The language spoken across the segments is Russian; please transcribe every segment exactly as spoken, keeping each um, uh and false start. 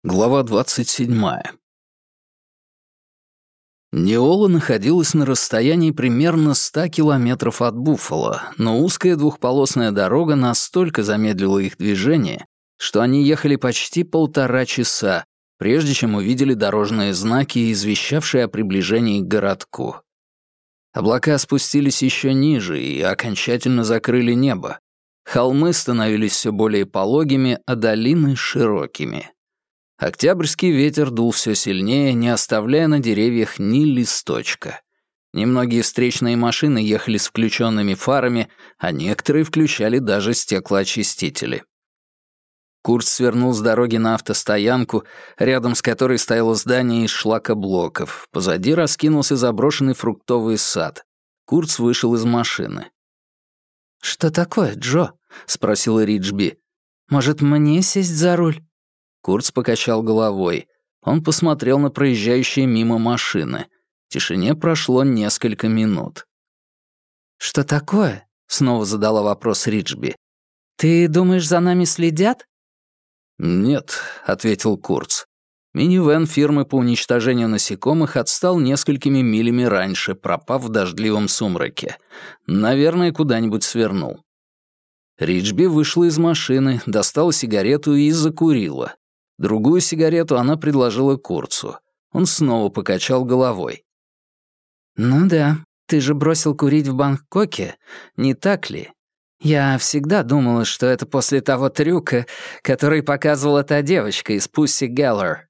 Глава двадцать седьмая. Неола находилась на расстоянии примерно ста километров от Буффало, но узкая двухполосная дорога настолько замедлила их движение, что они ехали почти полтора часа, прежде чем увидели дорожные знаки, извещавшие о приближении к городку. Облака спустились еще ниже и окончательно закрыли небо. Холмы становились все более пологими, а долины — широкими. Октябрьский ветер дул все сильнее, не оставляя на деревьях ни листочка. Немногие встречные машины ехали с включенными фарами, а некоторые включали даже стеклоочистители. Курт свернул с дороги на автостоянку, рядом с которой стояло здание из шлакоблоков. Позади раскинулся заброшенный фруктовый сад. Курт вышел из машины. «Что такое, Джо?» — спросила Риджби. «Может, мне сесть за руль?» Курт покачал головой. Он посмотрел на проезжающие мимо машины. В тишине прошло несколько минут. «Что такое?» — снова задала вопрос Риджби. «Ты думаешь, за нами следят?» «Нет», — ответил Курц. Минивэн фирмы по уничтожению насекомых отстал несколькими милями раньше, пропав в дождливом сумраке. Наверное, куда-нибудь свернул. Риджби вышла из машины, достала сигарету и закурила. Другую сигарету она предложила Курцу. Он снова покачал головой. «Ну да, ты же бросил курить в Бангкоке, не так ли? Я всегда думала, что это после того трюка, который показывала та девочка из Пусси Геллер».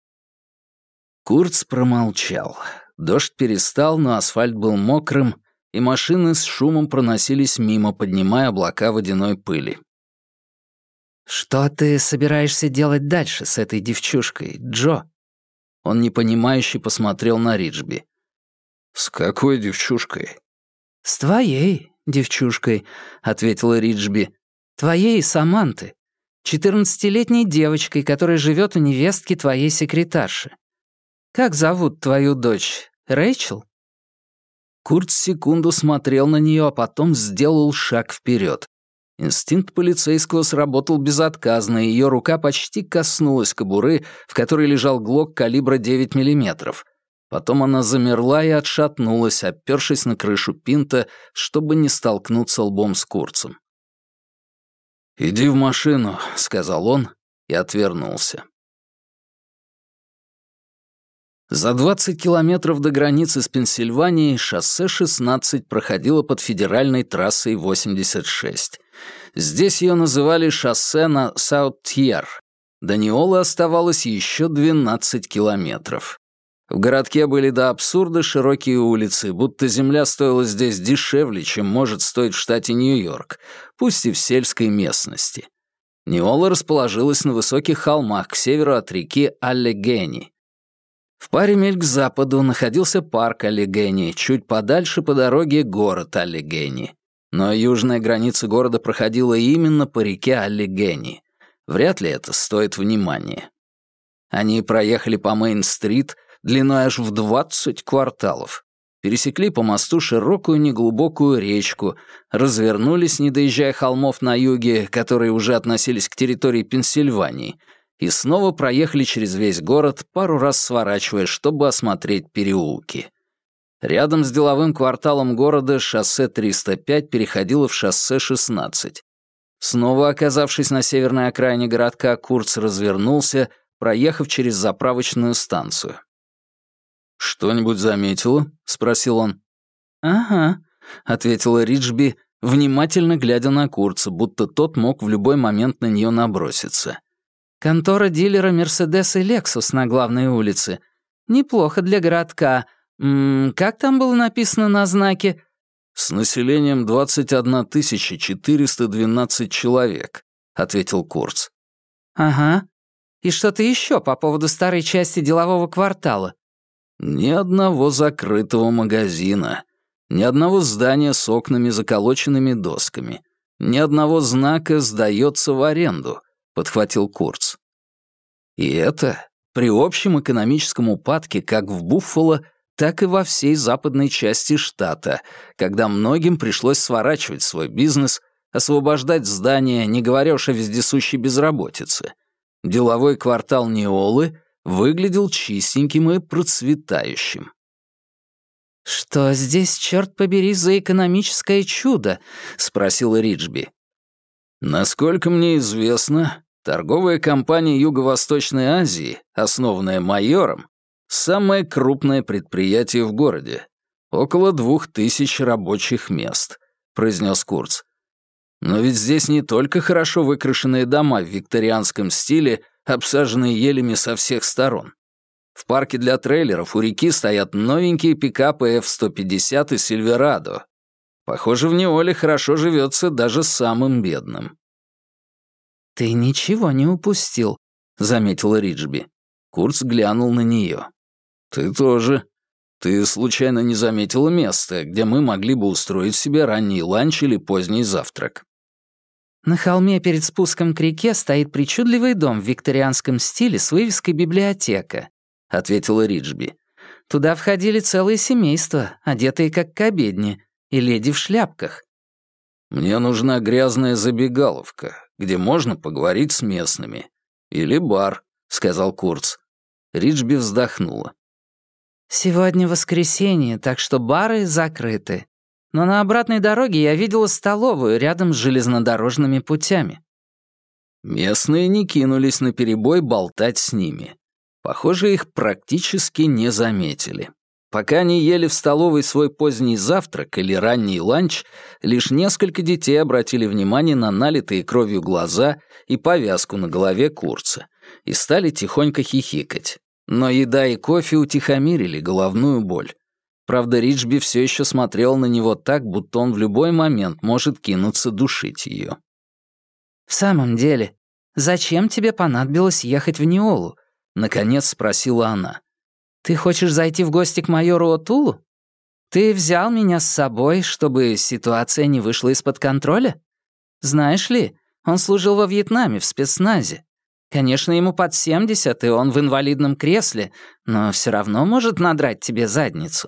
Курц промолчал. Дождь перестал, но асфальт был мокрым, и машины с шумом проносились мимо, поднимая облака водяной пыли. «Что ты собираешься делать дальше с этой девчушкой, Джо?» Он непонимающе посмотрел на Риджби. «С какой девчушкой?» «С твоей девчушкой», — ответила Риджби. «Твоей Саманты, четырнадцатилетней девочкой, которая живет у невестки твоей секретарши. Как зовут твою дочь? Рэйчел?» Курт секунду смотрел на нее, а потом сделал шаг вперед. Инстинкт полицейского сработал безотказно, и ее рука почти коснулась кобуры, в которой лежал глок калибра девять миллиметров. Потом она замерла и отшатнулась, опёршись на крышу Пинта, чтобы не столкнуться лбом с Курцем. «Иди в машину», — сказал он и отвернулся. За двадцать километров до границы с Пенсильванией шоссе шестнадцать проходило под федеральной трассой восемьдесят шесть. Здесь ее называли шоссе на Саут-Тьер. До Неолы оставалось еще двенадцать километров. В городке были до абсурда широкие улицы, будто земля стоила здесь дешевле, чем может стоить в штате Нью-Йорк, пусть и в сельской местности. Неола расположилась на высоких холмах к северу от реки Аллегени. В паре миль к западу находился парк Аллегени, чуть подальше по дороге город Аллегени. Но южная граница города проходила именно по реке Аллегени. Вряд ли это стоит внимания. Они проехали по Мейн-стрит длиной аж в двадцать кварталов, пересекли по мосту широкую неглубокую речку, развернулись, не доезжая холмов на юге, которые уже относились к территории Пенсильвании, и снова проехали через весь город, пару раз сворачивая, чтобы осмотреть переулки. Рядом с деловым кварталом города шоссе триста пять переходило в шоссе шестнадцать. Снова оказавшись на северной окраине городка, Курц развернулся, проехав через заправочную станцию. «Что-нибудь заметила?» — спросил он. «Ага», — ответила Риджби, внимательно глядя на Курца, будто тот мог в любой момент на нее наброситься. «Контора дилера «Мерседес» и «Лексус» на главной улице. Неплохо для городка. М -м, как там было написано на знаке?» «С населением двадцать одна тысяча четыреста двенадцать человек», — ответил Курц. «Ага. И что-то еще по поводу старой части делового квартала?» «Ни одного закрытого магазина, ни одного здания с окнами, заколоченными досками, ни одного знака «Сдается в аренду», — подхватил Курц. И это при общем экономическом упадке как в Буффало, так и во всей западной части штата, когда многим пришлось сворачивать свой бизнес, освобождать здания, не говоря уж о вездесущей безработице. Деловой квартал Неолы выглядел чистеньким и процветающим. «Что здесь, черт побери, за экономическое чудо?» — спросила Риджби. Насколько мне известно, торговая компания Юго-Восточной Азии, основанная майором, самое крупное предприятие в городе. Около двух тысяч рабочих мест, произнес Курц. Но ведь здесь не только хорошо выкрашенные дома в викторианском стиле, обсаженные елями со всех сторон. В парке для трейлеров у реки стоят новенькие пикапы эф сто пятьдесят и Сильверадо. Похоже, в Неоле хорошо живется даже самым бедным. «Ты ничего не упустил», — заметила Риджби. Курц глянул на нее. «Ты тоже. Ты случайно не заметила место, где мы могли бы устроить себе ранний ланч или поздний завтрак?» «На холме перед спуском к реке стоит причудливый дом в викторианском стиле с вывеской «Библиотека», — ответила Риджби. «Туда входили целые семейства, одетые как к обедне, и леди в шляпках». «Мне нужна грязная забегаловка, где можно поговорить с местными. Или бар», — сказал Курц. Риджби вздохнула. «Сегодня воскресенье, так что бары закрыты. Но на обратной дороге я видела столовую рядом с железнодорожными путями». Местные не кинулись наперебой болтать с ними. Похоже, их практически не заметили. Пока они ели в столовой свой поздний завтрак или ранний ланч, лишь несколько детей обратили внимание на налитые кровью глаза и повязку на голове Курца и стали тихонько хихикать. Но еда и кофе утихомирили головную боль. Правда, Риджби все еще смотрел на него так, будто он в любой момент может кинуться душить ее. «В самом деле, зачем тебе понадобилось ехать в Неолу?» — наконец спросила она. «Ты хочешь зайти в гости к майору Отулу? Ты взял меня с собой, чтобы ситуация не вышла из-под контроля? Знаешь ли, он служил во Вьетнаме в спецназе. Конечно, ему под семьдесят, и он в инвалидном кресле, но все равно может надрать тебе задницу».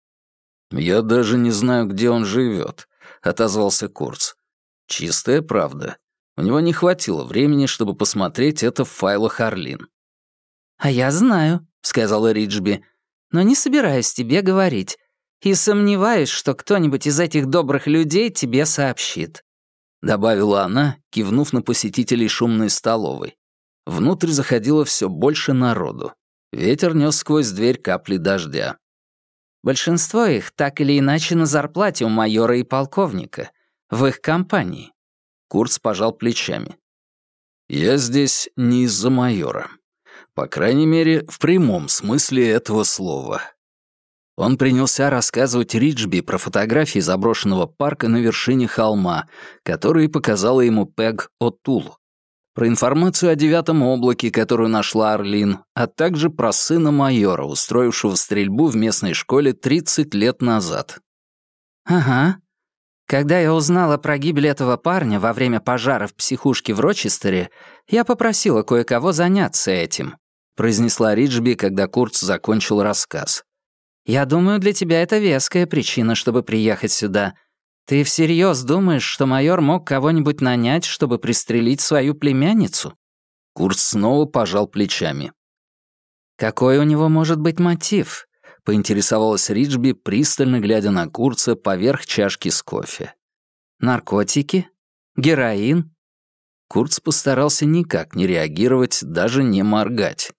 «Я даже не знаю, где он живет», — отозвался Курц. «Чистая правда. У него не хватило времени, чтобы посмотреть это в файлах Орлин». «А я знаю», — сказала Риджби, «но не собираюсь тебе говорить. И сомневаюсь, что кто-нибудь из этих добрых людей тебе сообщит», — добавила она, кивнув на посетителей шумной столовой. Внутрь заходило все больше народу. Ветер нес сквозь дверь капли дождя. Большинство их так или иначе на зарплате у майора и полковника, в их компании. Курц пожал плечами. «Я здесь не из-за майора. По крайней мере, в прямом смысле этого слова». Он принялся рассказывать Риджби про фотографии заброшенного парка на вершине холма, которые показала ему Пэг Отул, про информацию о девятом облаке, которую нашла Орлин, а также про сына майора, устроившего стрельбу в местной школе тридцать лет назад. «Ага. Когда я узнала про гибель этого парня во время пожара в психушке в Рочестере, я попросила кое-кого заняться этим», произнесла Риджби, когда Курц закончил рассказ. «Я думаю, для тебя это веская причина, чтобы приехать сюда. Ты всерьез думаешь, что майор мог кого-нибудь нанять, чтобы пристрелить свою племянницу?» Курц снова пожал плечами. «Какой у него может быть мотив?» — поинтересовалась Риджби, пристально глядя на Курца поверх чашки с кофе. «Наркотики? Героин?» Курц постарался никак не реагировать, даже не моргать.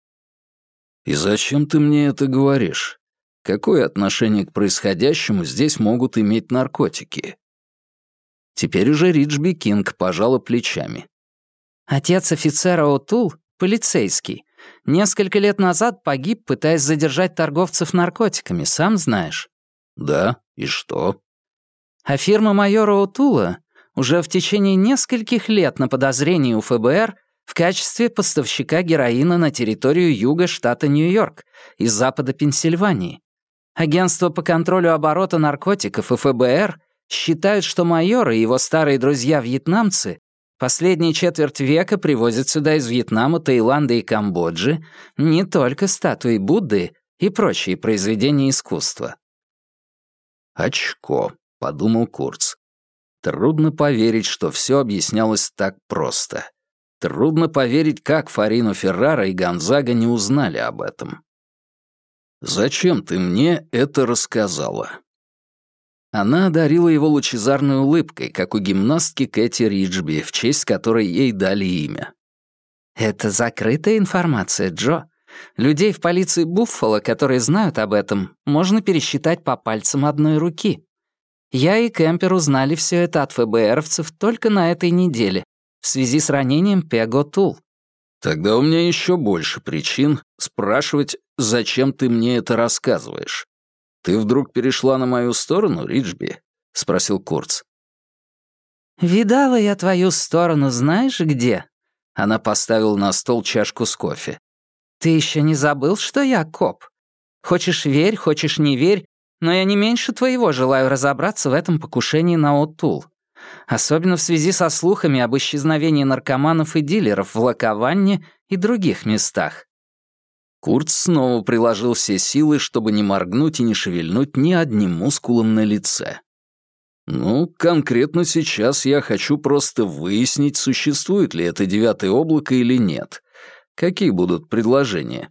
«И зачем ты мне это говоришь? Какое отношение к происходящему здесь могут иметь наркотики?» Теперь уже Риджби Кинг пожала плечами. «Отец офицера Отул, полицейский, несколько лет назад погиб, пытаясь задержать торговцев наркотиками, сам знаешь». «Да, и что?» «А фирма майора Отула уже в течение нескольких лет на подозрении у эф бэ эр в качестве поставщика героина на территорию юга штата Нью-Йорк и запада Пенсильвании. Агентство по контролю оборота наркотиков и эф бэ эр считают, что майор и его старые друзья-вьетнамцы последние четверть века привозят сюда из Вьетнама, Таиланда и Камбоджи не только статуи Будды и прочие произведения искусства». «Очко», — подумал Курц. Трудно поверить, что все объяснялось так просто. Трудно поверить, как Фарино Феррара и Гонзага не узнали об этом. «Зачем ты мне это рассказала?» Она одарила его лучезарной улыбкой, как у гимнастки Кэти Риджби, в честь которой ей дали имя. «Это закрытая информация, Джо. Людей в полиции Буффало, которые знают об этом, можно пересчитать по пальцам одной руки. Я и Кемпер узнали все это от ФБРовцев только на этой неделе, в связи с ранением Пего Тул». «Тогда у меня еще больше причин спрашивать, зачем ты мне это рассказываешь. Ты вдруг перешла на мою сторону, Риджби?» — спросил Курц. «Видала я твою сторону знаешь где?» Она поставила на стол чашку с кофе. «Ты еще не забыл, что я коп? Хочешь верь, хочешь не верь, но я не меньше твоего желаю разобраться в этом покушении на О'Тул. Особенно в связи со слухами об исчезновении наркоманов и дилеров в Лакованне и других местах». Курц снова приложил все силы, чтобы не моргнуть и не шевельнуть ни одним мускулом на лице. «Ну, конкретно сейчас я хочу просто выяснить, существует ли это девятое облако или нет. Какие будут предложения?»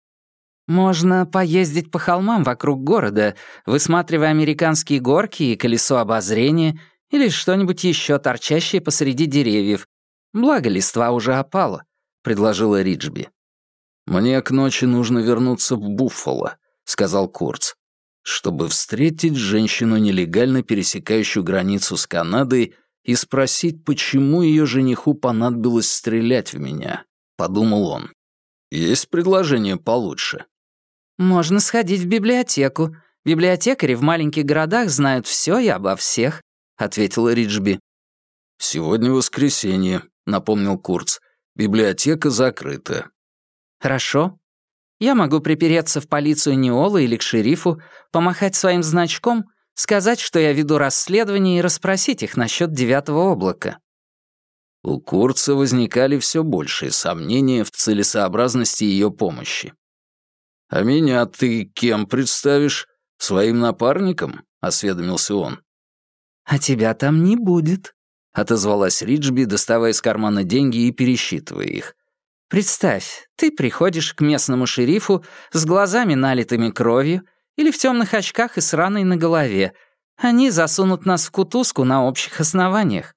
«Можно поездить по холмам вокруг города, высматривая американские горки и колесо обозрения или что-нибудь еще торчащее посреди деревьев. Благо листва уже опала», — предложила Риджби. «Мне к ночи нужно вернуться в Буффало», — сказал Курц, «чтобы встретить женщину, нелегально пересекающую границу с Канадой, и спросить, почему ее жениху понадобилось стрелять в меня», — подумал он. «Есть предложение получше?» «Можно сходить в библиотеку. Библиотекари в маленьких городах знают все и обо всех», — ответила Риджби. «Сегодня воскресенье», — напомнил Курц. «Библиотека закрыта». «Хорошо. Я могу припереться в полицию Неолы или к шерифу, помахать своим значком, сказать, что я веду расследование, и расспросить их насчет девятого облака». У Курца возникали все большие сомнения в целесообразности ее помощи. «А меня ты кем представишь? Своим напарником?» — осведомился он. «А тебя там не будет», — отозвалась Риджби, доставая из кармана деньги и пересчитывая их. «Представь, ты приходишь к местному шерифу с глазами, налитыми кровью, или в темных очках и с раной на голове. Они засунут нас в кутузку на общих основаниях».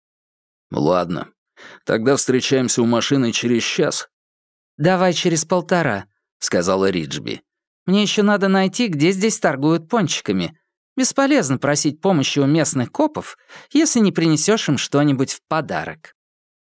«Ладно, тогда встречаемся у машины через час». «Давай через полтора», — сказала Риджби. «Мне еще надо найти, где здесь торгуют пончиками. Бесполезно просить помощи у местных копов, если не принесешь им что-нибудь в подарок».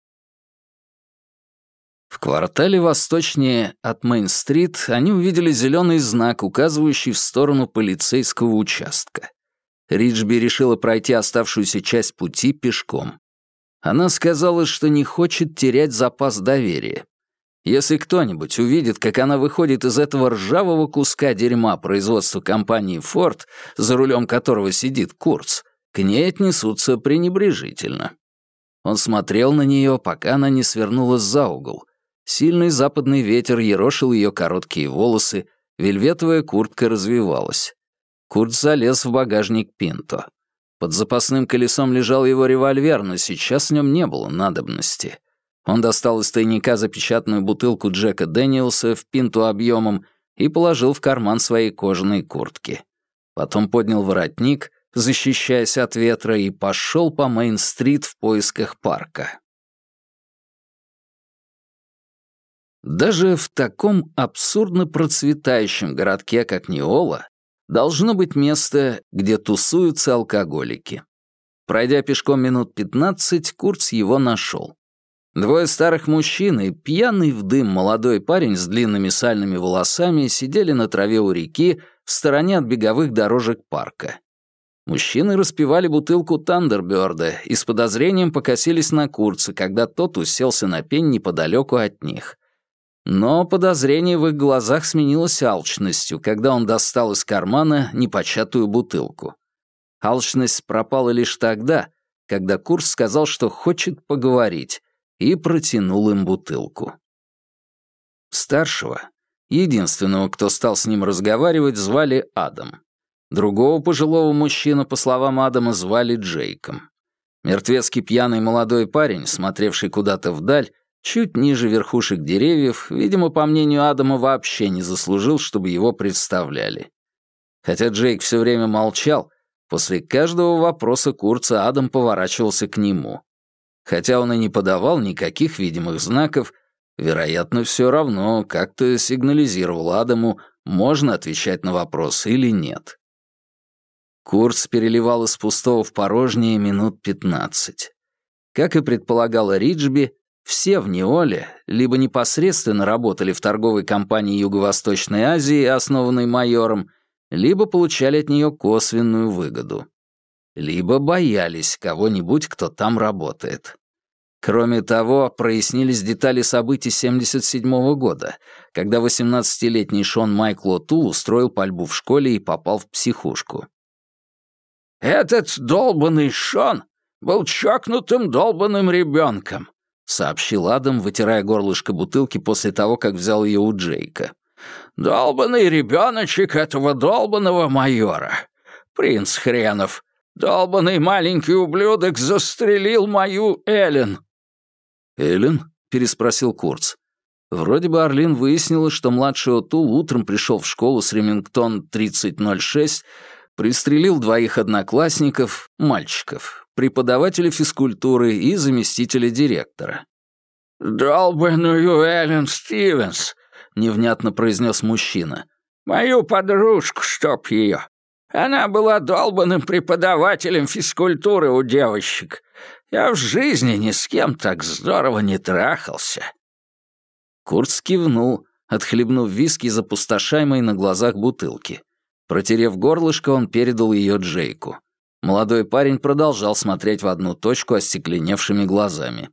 В квартале восточнее от Мейн-стрит они увидели зеленый знак, указывающий в сторону полицейского участка. Риджби решила пройти оставшуюся часть пути пешком. Она сказала, что не хочет терять запас доверия. Если кто-нибудь увидит, как она выходит из этого ржавого куска дерьма производства компании Ford, за рулем которого сидит Курц, к ней отнесутся пренебрежительно. Он смотрел на нее, пока она не свернула за угол. Сильный западный ветер ерошил ее короткие волосы, вельветовая куртка развивалась. Курц залез в багажник Пинто. Под запасным колесом лежал его револьвер, но сейчас в нем не было надобности. Он достал из тайника запечатанную бутылку Джека Дэниелса в пинту объемом и положил в карман своей кожаной куртки. Потом поднял воротник, защищаясь от ветра, и пошел по Мейн-стрит в поисках парка. Даже в таком абсурдно процветающем городке, как Неола, должно быть место, где тусуются алкоголики. Пройдя пешком минут пятнадцать, Курц его нашел. Двое старых мужчин и пьяный в дым молодой парень с длинными сальными волосами сидели на траве у реки в стороне от беговых дорожек парка. Мужчины распивали бутылку Тандерберда и с подозрением покосились на Курца, когда тот уселся на пень неподалеку от них. Но подозрение в их глазах сменилось алчностью, когда он достал из кармана непочатую бутылку. Алчность пропала лишь тогда, когда Курц сказал, что хочет поговорить, и протянул им бутылку. Старшего, единственного, кто стал с ним разговаривать, звали Адам. Другого пожилого мужчину, по словам Адама, звали Джейком. Мертвецкий пьяный молодой парень, смотревший куда-то вдаль, чуть ниже верхушек деревьев, видимо, по мнению Адама, вообще не заслужил, чтобы его представляли. Хотя Джейк все время молчал, после каждого вопроса Курца Адам поворачивался к нему. Хотя он и не подавал никаких видимых знаков, вероятно, все равно как-то сигнализировал Адаму, можно отвечать на вопрос или нет. Курц переливал из пустого в порожнее минут пятнадцать. Как и предполагала Риджби, все в Неоле либо непосредственно работали в торговой компании Юго-Восточной Азии, основанной майором, либо получали от нее косвенную выгоду. Либо боялись кого-нибудь, кто там работает. Кроме того, прояснились детали событий семьдесят седьмого года, когда восемнадцатилетний Шон Майкл О'Тул устроил пальбу в школе и попал в психушку. «Этот долбанный Шон был чокнутым долбанным ребенком», — сообщил Адам, вытирая горлышко бутылки после того, как взял ее у Джейка. «Долбанный ребеночек этого долбанного майора. Принц хренов. Долбанный маленький ублюдок застрелил мою Эллен». «Эллен?» — переспросил Курц. Вроде бы Арлин выяснила, что младший О'Тул утром пришел в школу с Ремингтон тридцать ноль шесть, пристрелил двоих одноклассников, мальчиков, преподавателя физкультуры и заместителя директора. «Долбаную Эллен Стивенс», — невнятно произнес мужчина. «Мою подружку, чтоб ее. Она была долбаным преподавателем физкультуры у девочек. Я в жизни ни с кем так здорово не трахался». Курц кивнул, отхлебнув виски из опустошаемой на глазах бутылки. Протерев горлышко, он передал ее Джейку. Молодой парень продолжал смотреть в одну точку остекленевшими глазами.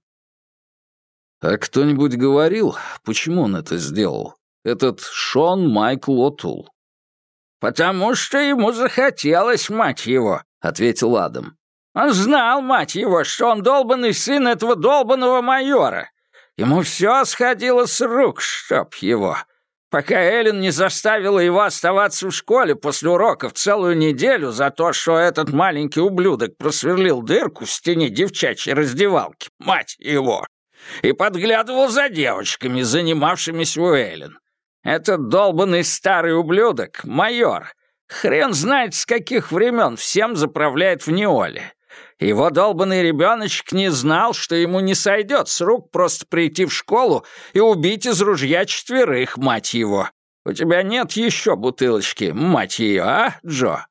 «А кто-нибудь говорил, почему он это сделал? Этот Шон Майкл О'Тул?» «Потому что ему захотелось, мать его», — ответил Адам. «Он знал, мать его, что он долбанный сын этого долбанного майора. Ему все сходило с рук, чтоб его. Пока Эллен не заставила его оставаться в школе после уроков целую неделю за то, что этот маленький ублюдок просверлил дырку в стене девчачьей раздевалки, мать его, и подглядывал за девочками, занимавшимися у Эллен. Этот долбанный старый ублюдок, майор, хрен знает с каких времен всем заправляет в Неоле. Его долбанный ребеночек не знал, что ему не сойдет с рук просто прийти в школу и убить из ружья четверых, мать его. У тебя нет еще бутылочки, мать ее, а, Джо?»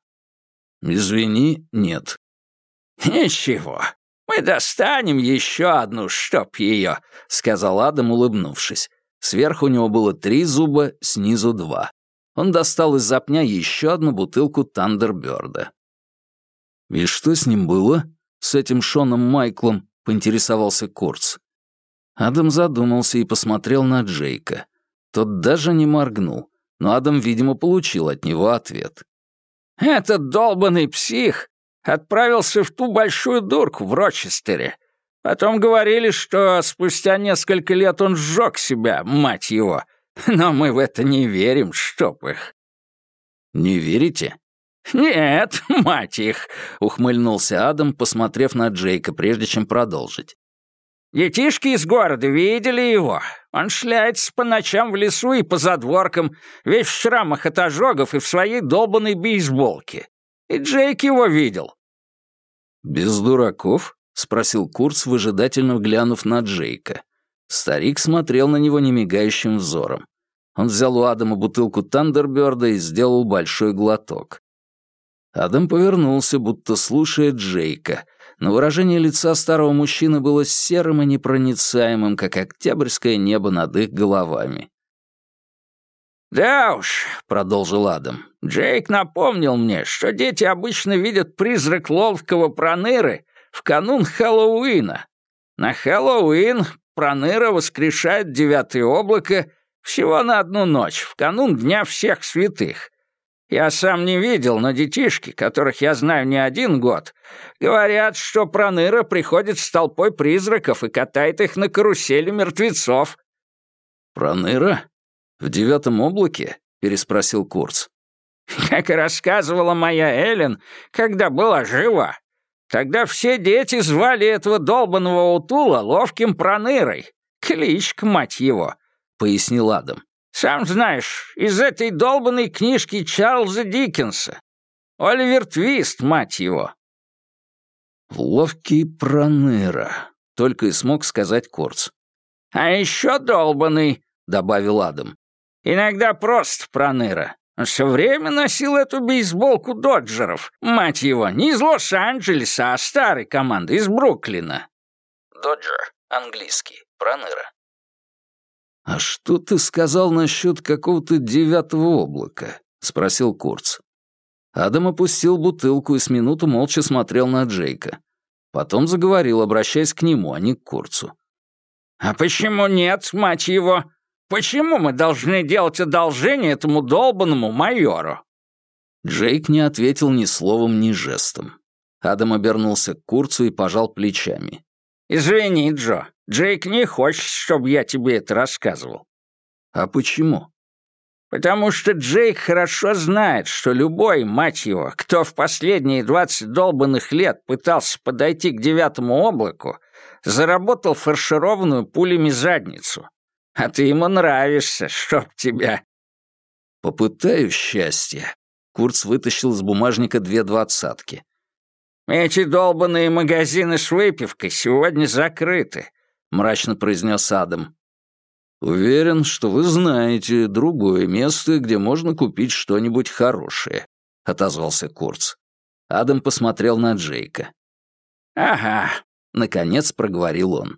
«Извини, нет». «Ничего, мы достанем еще одну, чтоб ее», — сказал Адам, улыбнувшись. Сверху у него было три зуба, снизу два. Он достал из-за пня еще одну бутылку Тандерберда. «И что с ним было? С этим Шоном Майклом?» — поинтересовался Курц. Адам задумался и посмотрел на Джейка. Тот даже не моргнул, но Адам, видимо, получил от него ответ. «Этот долбанный псих отправился в ту большую дурку в Рочестере. Потом говорили, что спустя несколько лет он сжег себя, мать его. Но мы в это не верим, чтоб их». «Не верите?» «Нет, мать их!» — ухмыльнулся Адам, посмотрев на Джейка, прежде чем продолжить. «Детишки из города видели его. Он шляется по ночам в лесу и по задворкам, весь в шрамах от ожогов и в своей долбанной бейсболке. И Джейк его видел». «Без дураков?» — спросил Курц, выжидательно глянув на Джейка. Старик смотрел на него немигающим взором. Он взял у Адама бутылку Тандерберда и сделал большой глоток. Адам повернулся, будто слушая Джейка, но выражение лица старого мужчины было серым и непроницаемым, как октябрьское небо над их головами. «Да уж», — продолжил Адам, — «Джейк напомнил мне, что дети обычно видят призрак ловкого Проныры в канун Хэллоуина. На Хэллоуин Проныра воскрешает девятое облако всего на одну ночь, в канун Дня всех святых. Я сам не видел, но детишки, которых я знаю не один год, говорят, что Проныра приходит с толпой призраков и катает их на карусели мертвецов». «Проныра? В девятом облаке?» — переспросил Курц. «Как и рассказывала моя Эллен, когда была жива. Тогда все дети звали этого долбанного О'Тула ловким Пронырой. кличка, мать его», — пояснил Адам. «Сам знаешь, из этой долбанной книжки Чарльза Диккенса. Оливер Твист, мать его». «Ловкий проныра», — только и смог сказать Курц. «А еще долбанный», — добавил Адам. «Иногда просто проныра. Он все время носил эту бейсболку Доджеров, мать его, не из Лос-Анджелеса, а старой команды, из Бруклина». Доджер, английский, проныра. «А что ты сказал насчет какого-то девятого облака?» — спросил Курц. Адам опустил бутылку и с минуту молча смотрел на Джейка. Потом заговорил, обращаясь к нему, а не к Курцу. «А почему нет, мать его? Почему мы должны делать одолжение этому долбанному майору?» Джейк не ответил ни словом, ни жестом. Адам обернулся к Курцу и пожал плечами. «Извини, Джо, Джейк не хочет, чтобы я тебе это рассказывал». «А почему?» «Потому что Джейк хорошо знает, что любой, мать его, кто в последние двадцать долбанных лет пытался подойти к девятому облаку, заработал фаршированную пулями задницу. А ты ему нравишься, чтоб тебя...» «Попытаю счастье». Курц вытащил из бумажника две двадцатки. «Эти долбанные магазины с выпивкой сегодня закрыты», — мрачно произнес Адам. «Уверен, что вы знаете другое место, где можно купить что-нибудь хорошее», — отозвался Курц. Адам посмотрел на Джейка. «Ага», — наконец проговорил он.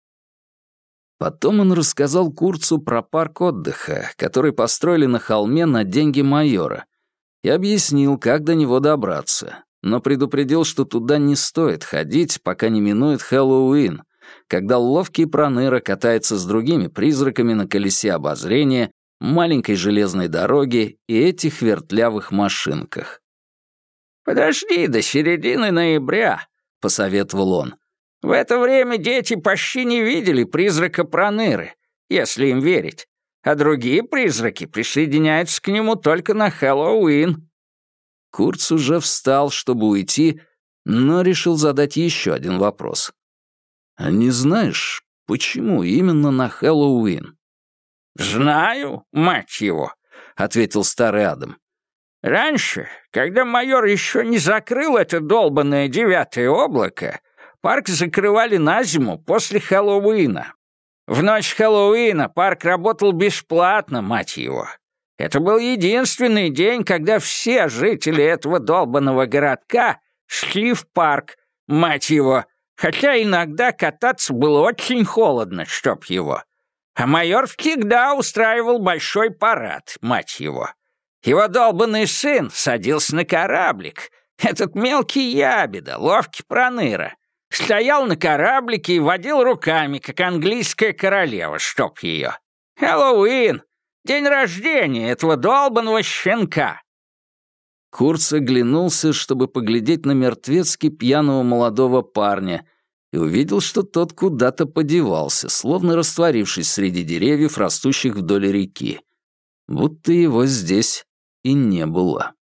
Потом он рассказал Курцу про парк отдыха, который построили на холме на деньги майора, и объяснил, как до него добраться, но предупредил, что туда не стоит ходить, пока не минует Хэллоуин, когда ловкий проныра катается с другими призраками на колесе обозрения, маленькой железной дороге и этих вертлявых машинках. «Подожди до середины ноября», — посоветовал он. «В это время дети почти не видели призрака проныры, если им верить, а другие призраки присоединяются к нему только на Хэллоуин». Курц уже встал, чтобы уйти, но решил задать еще один вопрос. «А не знаешь, почему именно на Хэллоуин?» «Знаю, мать его», — ответил старый Адам. «Раньше, когда майор еще не закрыл это долбанное девятое облако, парк закрывали на зиму после Хэллоуина. В ночь Хэллоуина парк работал бесплатно, мать его. Это был единственный день, когда все жители этого долбанного городка шли в парк, мать его, хотя иногда кататься было очень холодно, чтоб его. А майор всегда устраивал большой парад, мать его. Его долбанный сын садился на кораблик. Этот мелкий ябеда, ловкий проныра, стоял на кораблике и водил руками, как английская королева, чтоб ее. Хэллоуин! День рождения этого долбанного щенка!» Курц оглянулся, чтобы поглядеть на мертвецки пьяного молодого парня, и увидел, что тот куда-то подевался, словно растворившись среди деревьев, растущих вдоль реки. Будто его здесь и не было.